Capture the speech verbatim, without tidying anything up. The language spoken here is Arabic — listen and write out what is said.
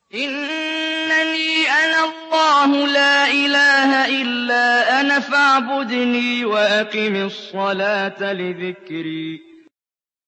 إِنَّنِي أَنَا اللَّهُ لَا إِلَٰهَ إِلَّا أَنَا فَاعْبُدْنِي وَأَقِمِ الصَّلَاةَ لِذِكْرِي